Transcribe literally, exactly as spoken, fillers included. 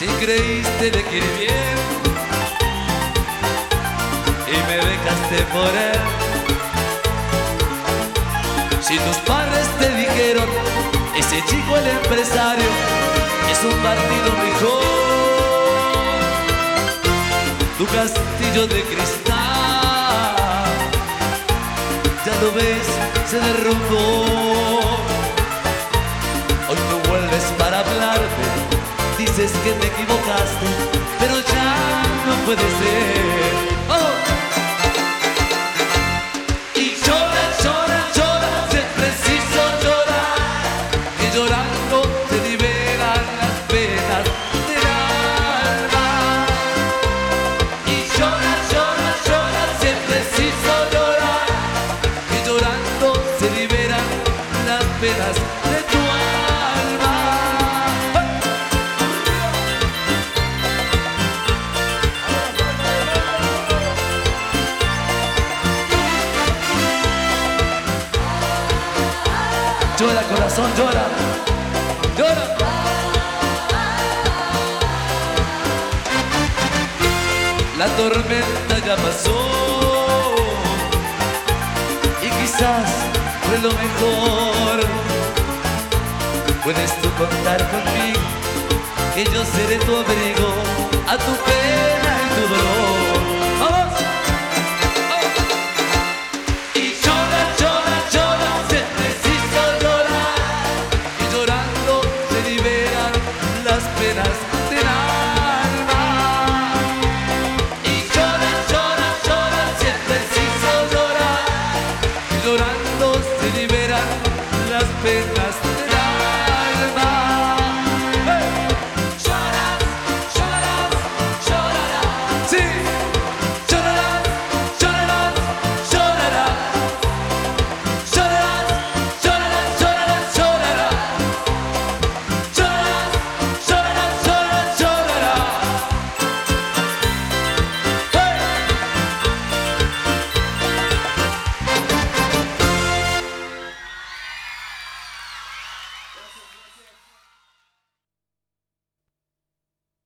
Si creíste de que ir bien y me dejaste por él. Si tus padres te dijeron, ese chico el empresario es un partido mejor, tu castillo de cristal, ya lo ves, se derrumbó. Hoy tú vuelves para hablarme, dices que te equivocaste, pero ya no puede ser. ¡Oh! Y llora, llora, llora, si es preciso llorar, que llorando se liberan las penas del alma. Y llora, llora, llora, si es preciso llorar, que llorando se liberan las penas de tu alma. Llora, corazón, llora, llora. La tormenta ya pasó y quizás fue lo mejor. Puedes tú contar conmigo, que yo seré tu abrigo a tu pena y tu dolor.